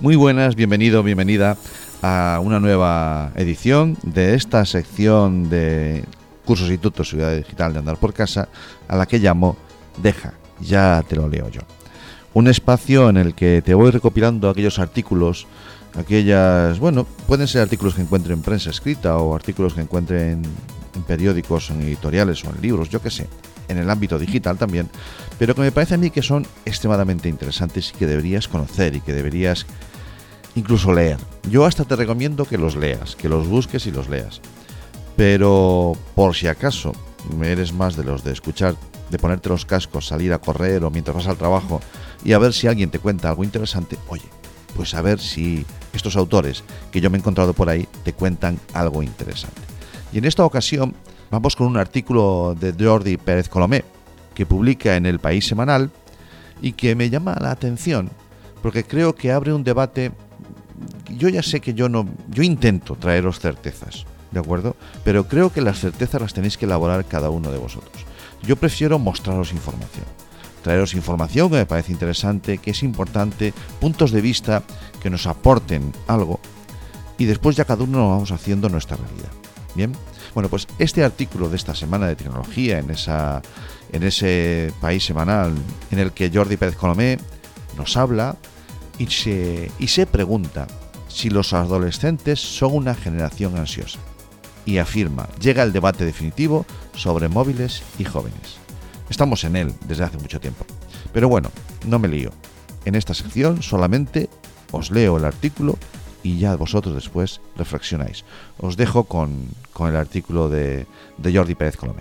Muy buenas, bienvenido, bienvenida a una nueva edición de esta sección de Cursos y Tutos Ciudad Digital de Andar por Casa, a la que llamo Deja, ya te lo leo yo. Un espacio en el que te voy recopilando aquellos artículos, pueden ser artículos que encuentre en prensa escrita o artículos que encuentre en periódicos, en editoriales o en libros, yo qué sé, en el ámbito digital también, pero que me parece a mí que son extremadamente interesantes y que deberías conocer y que deberías incluso leer. Yo hasta te recomiendo que los leas, que los busques y los leas. Pero por si acaso eres más de los de escuchar, de ponerte los cascos, salir a correr o mientras vas al trabajo y a ver si alguien te cuenta algo interesante, oye, pues a ver si estos autores que yo me he encontrado por ahí te cuentan algo interesante. Y en esta ocasión vamos con un artículo de Jordi Pérez Colomé que publica en El País Semanal y que me llama la atención porque creo que abre un debate. Yo ya sé que yo intento traeros certezas, ¿de acuerdo? Pero creo que las certezas las tenéis que elaborar cada uno de vosotros. Yo prefiero mostraros información, traeros información que me parece interesante, que es importante, puntos de vista que nos aporten algo y después ya cada uno vamos haciendo nuestra realidad. Bien, bueno, pues este artículo de esta semana de tecnología en ese País Semanal en el que Jordi Pérez Colomé nos habla y se pregunta si los adolescentes son una generación ansiosa y afirma, llega el debate definitivo sobre móviles y jóvenes. Estamos en él desde hace mucho tiempo, pero bueno, no me lío. En esta sección solamente os leo el artículo y ya vosotros después reflexionáis. Os dejo con el artículo de Jordi Pérez Colomé.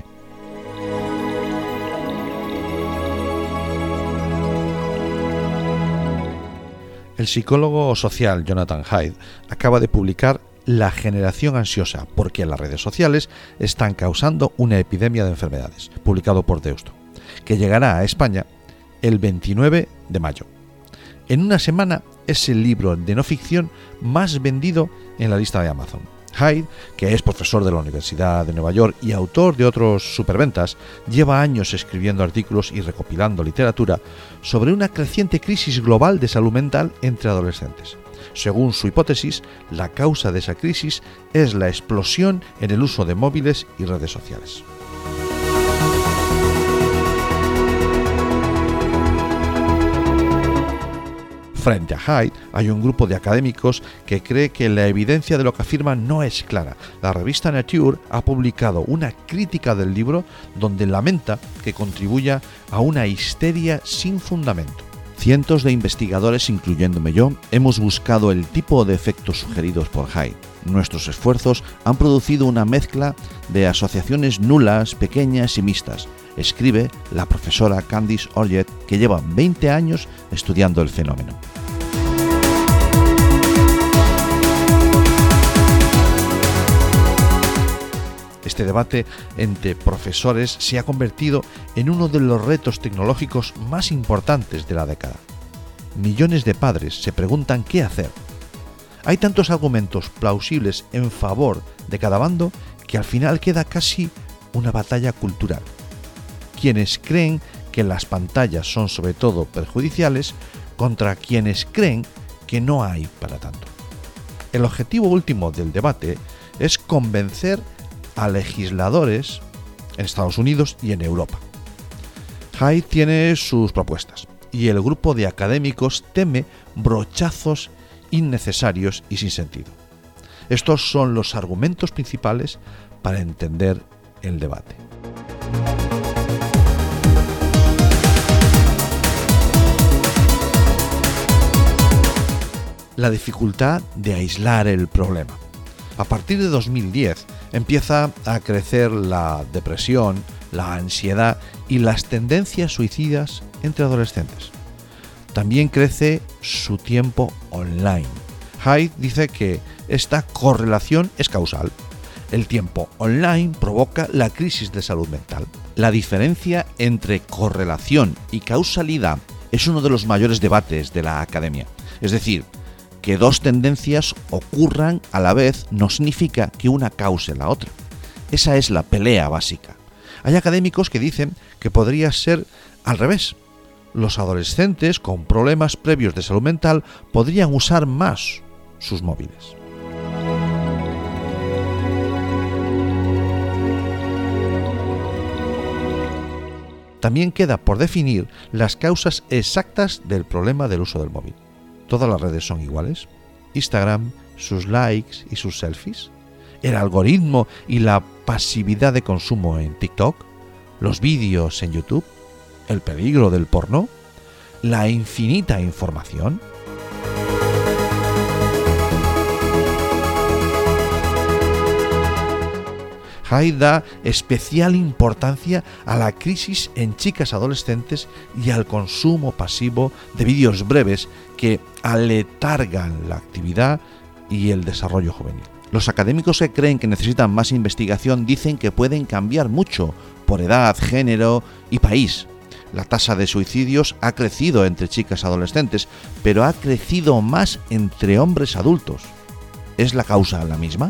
El psicólogo social Jonathan Haidt acaba de publicar La generación ansiosa, porque las redes sociales están causando una epidemia de enfermedades, publicado por Deusto, que llegará a España el 29 de mayo. En una semana es el libro de no ficción más vendido en la lista de Amazon. Haidt, que es profesor de la Universidad de Nueva York y autor de otros superventas, lleva años escribiendo artículos y recopilando literatura sobre una creciente crisis global de salud mental entre adolescentes. Según su hipótesis, la causa de esa crisis es la explosión en el uso de móviles y redes sociales. Frente a Haidt hay un grupo de académicos que cree que la evidencia de lo que afirma no es clara. La revista Nature ha publicado una crítica del libro donde lamenta que contribuya a una histeria sin fundamento. Cientos de investigadores, incluyéndome yo, hemos buscado el tipo de efectos sugeridos por Haidt. Nuestros esfuerzos han producido una mezcla de asociaciones nulas, pequeñas y mixtas, escribe la profesora Candice Orjet, que lleva 20 años estudiando el fenómeno. Este debate entre profesores se ha convertido en uno de los retos tecnológicos más importantes de la década. Millones de padres se preguntan qué hacer. Hay tantos argumentos plausibles en favor de cada bando que al final queda casi una batalla cultural. Quienes creen que las pantallas son sobre todo perjudiciales contra quienes creen que no hay para tanto. El objetivo último del debate es convencer a legisladores en Estados Unidos y en Europa. Haidt tiene sus propuestas y el grupo de académicos teme brochazos innecesarios y sin sentido. Estos son los argumentos principales para entender el debate. La dificultad de aislar el problema. A partir de 2010 empieza a crecer la depresión, la ansiedad y las tendencias suicidas entre adolescentes. También crece su tiempo online. Haidt dice que esta correlación es causal. El tiempo online provoca la crisis de salud mental. La diferencia entre correlación y causalidad es uno de los mayores debates de la academia. Es decir, que dos tendencias ocurran a la vez no significa que una cause la otra. Esa es la pelea básica. Hay académicos que dicen que podría ser al revés. los adolescentes con problemas previos de salud mental podrían usar más sus móviles. También queda por definir las causas exactas del problema del uso del móvil. ¿Todas las redes son iguales? ¿Instagram, sus likes y sus selfies? ¿El algoritmo y la pasividad de consumo en TikTok? ¿Los vídeos en YouTube? ¿El peligro del porno? ¿La infinita información? Hyde da especial importancia a la crisis en chicas adolescentes y al consumo pasivo de vídeos breves que aletargan la actividad y el desarrollo juvenil. Los académicos que creen que necesitan más investigación dicen que pueden cambiar mucho por edad, género y país. La tasa de suicidios ha crecido entre chicas adolescentes, pero ha crecido más entre hombres adultos. ¿Es la causa la misma?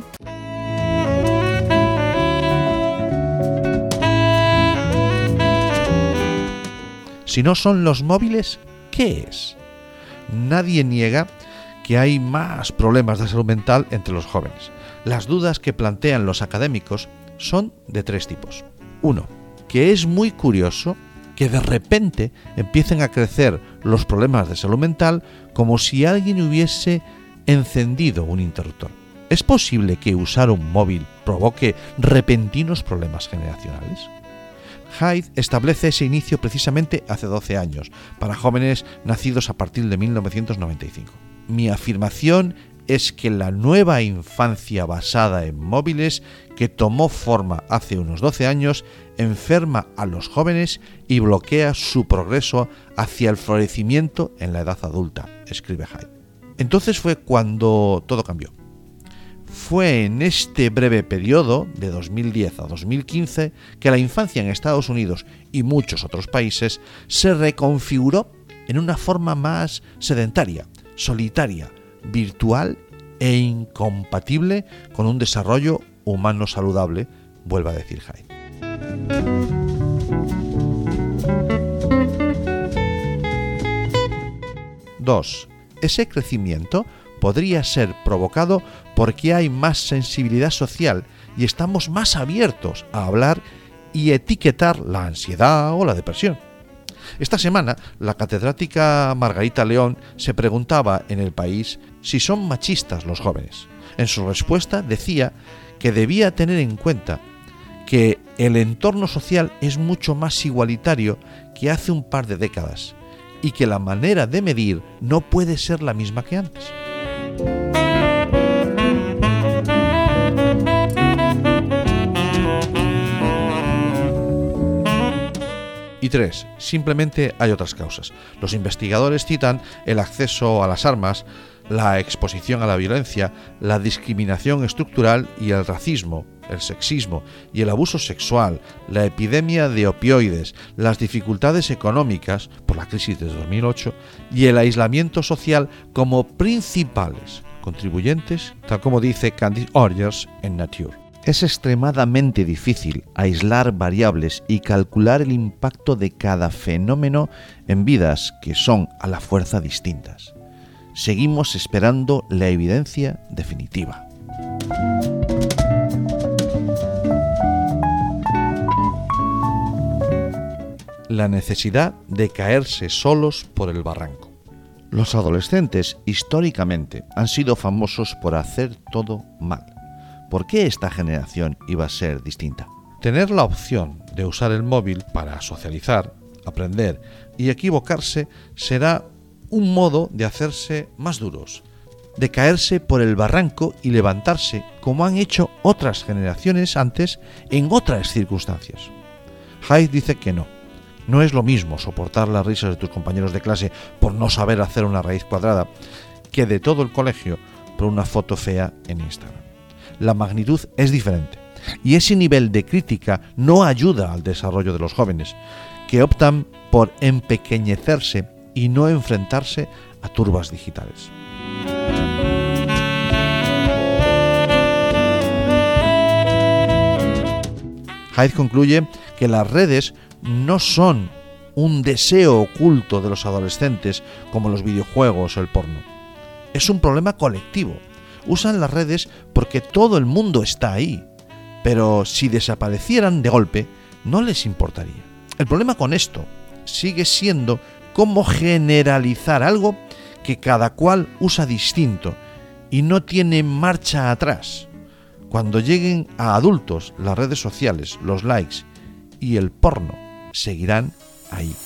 Si no son los móviles, ¿qué es? Nadie niega que hay más problemas de salud mental entre los jóvenes. Las dudas que plantean los académicos son de tres tipos. Uno, que es muy curioso que de repente empiecen a crecer los problemas de salud mental como si alguien hubiese encendido un interruptor. ¿Es posible que usar un móvil provoque repentinos problemas generacionales? Hyde establece ese inicio precisamente hace 12 años, para jóvenes nacidos a partir de 1995. Mi afirmación es que la nueva infancia basada en móviles que tomó forma hace unos 12 años enferma a los jóvenes y bloquea su progreso hacia el florecimiento en la edad adulta, escribe Hyde. Entonces fue cuando todo cambió. Fue en este breve periodo, de 2010 a 2015, que la infancia en Estados Unidos y muchos otros países se reconfiguró en una forma más sedentaria, solitaria, virtual e incompatible con un desarrollo humano saludable, vuelve a decir Hyde. Dos, ese crecimiento podría ser provocado porque hay más sensibilidad social y estamos más abiertos a hablar y etiquetar la ansiedad o la depresión. Esta semana, la catedrática Margarita León se preguntaba en El País si son machistas los jóvenes. En su respuesta decía que debía tener en cuenta que el entorno social es mucho más igualitario que hace un par de décadas y que la manera de medir no puede ser la misma que antes. Y tres, simplemente hay otras causas. Los investigadores citan el acceso a las armas, la exposición a la violencia, la discriminación estructural y el racismo, el sexismo y el abuso sexual, la epidemia de opioides, las dificultades económicas por la crisis de 2008 y el aislamiento social como principales contribuyentes, tal como dice Candice Orgers en Nature. Es extremadamente difícil aislar variables y calcular el impacto de cada fenómeno en vidas que son a la fuerza distintas. Seguimos esperando la evidencia definitiva. La necesidad de caerse solos por el barranco. Los adolescentes históricamente han sido famosos por hacer todo mal. ¿Por qué esta generación iba a ser distinta? Tener la opción de usar el móvil para socializar, aprender y equivocarse será un modo de hacerse más duros, de caerse por el barranco y levantarse como han hecho otras generaciones antes en otras circunstancias. Hyde dice que no. No es lo mismo soportar las risas de tus compañeros de clase por no saber hacer una raíz cuadrada que de todo el colegio por una foto fea en Instagram. La magnitud es diferente y ese nivel de crítica no ayuda al desarrollo de los jóvenes, que optan por empequeñecerse y no enfrentarse a turbas digitales. Hyde concluye que las redes no son un deseo oculto de los adolescentes como los videojuegos o el porno. Es un problema colectivo. Usan las redes porque todo el mundo está ahí, pero si desaparecieran de golpe, no les importaría. El problema con esto sigue siendo cómo generalizar algo que cada cual usa distinto y no tiene marcha atrás. Cuando lleguen a adultos, las redes sociales, los likes y el porno seguirán ahí.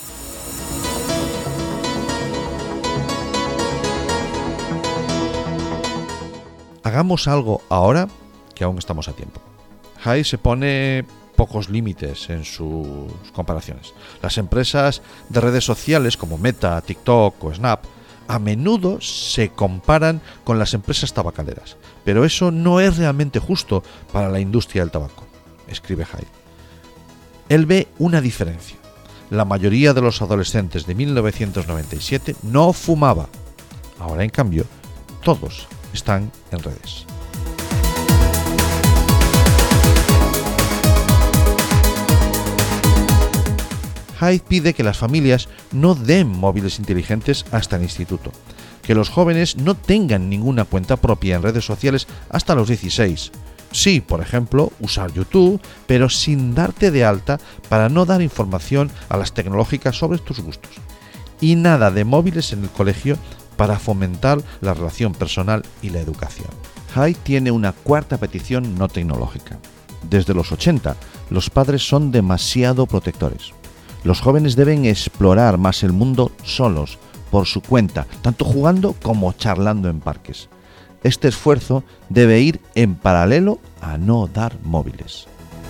Hagamos algo ahora que aún estamos a tiempo. Hyde se pone pocos límites en sus comparaciones. Las empresas de redes sociales como Meta, TikTok o Snap a menudo se comparan con las empresas tabacaleras, pero eso no es realmente justo para la industria del tabaco, escribe Hyde. Él ve una diferencia. La mayoría de los adolescentes de 1997 no fumaba. Ahora, en cambio, todos están en redes. Hyde pide que las familias no den móviles inteligentes hasta el instituto, que los jóvenes no tengan ninguna cuenta propia en redes sociales hasta los 16. Sí, por ejemplo, usar YouTube, pero sin darte de alta para no dar información a las tecnológicas sobre tus gustos. Y nada de móviles en el colegio para fomentar la relación personal y la educación. Hyde tiene una cuarta petición no tecnológica. Desde los 80, los padres son demasiado protectores. Los jóvenes deben explorar más el mundo solos, por su cuenta, tanto jugando como charlando en parques. Este esfuerzo debe ir en paralelo a no dar móviles.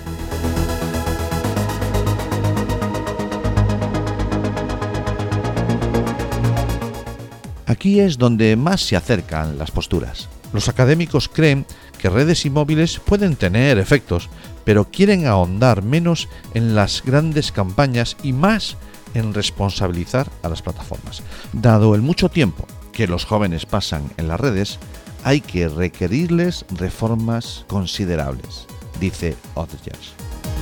Aquí es donde más se acercan las posturas. Los académicos creen que redes y móviles pueden tener efectos, pero quieren ahondar menos en las grandes campañas y más en responsabilizar a las plataformas. Dado el mucho tiempo que los jóvenes pasan en las redes, hay que requerirles reformas considerables, dice Odgers.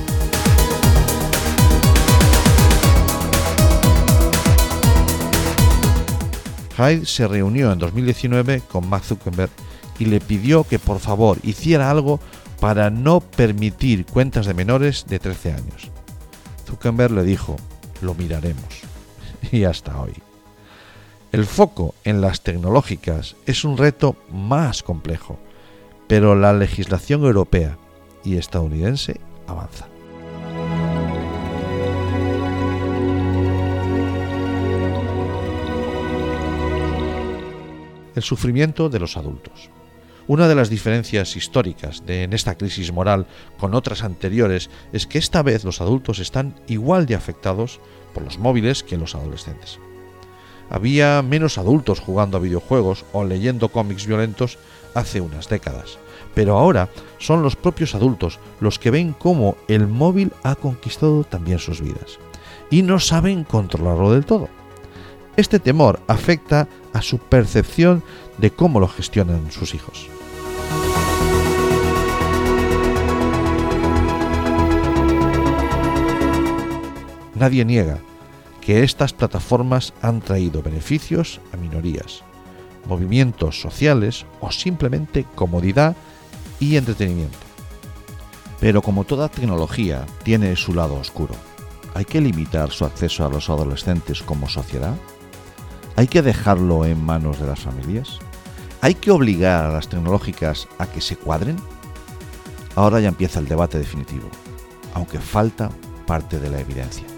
Hyde se reunió en 2019 con Mark Zuckerberg y le pidió que por favor hiciera algo para no permitir cuentas de menores de 13 años. Zuckerberg le dijo: lo miraremos. Y hasta hoy. El foco en las tecnológicas es un reto más complejo, pero la legislación europea y estadounidense avanza. El sufrimiento de los adultos. Una de las diferencias históricas en esta crisis moral con otras anteriores es que esta vez los adultos están igual de afectados por los móviles que los adolescentes. Había menos adultos jugando a videojuegos o leyendo cómics violentos hace unas décadas, pero ahora son los propios adultos los que ven cómo el móvil ha conquistado también sus vidas y no saben controlarlo del todo. Este temor afecta a su percepción de cómo lo gestionan sus hijos. Nadie niega que estas plataformas han traído beneficios a minorías, movimientos sociales o simplemente comodidad y entretenimiento. Pero como toda tecnología tiene su lado oscuro, ¿hay que limitar su acceso a los adolescentes como sociedad? ¿Hay que dejarlo en manos de las familias? ¿Hay que obligar a las tecnológicas a que se cuadren? Ahora ya empieza el debate definitivo, aunque falta parte de la evidencia.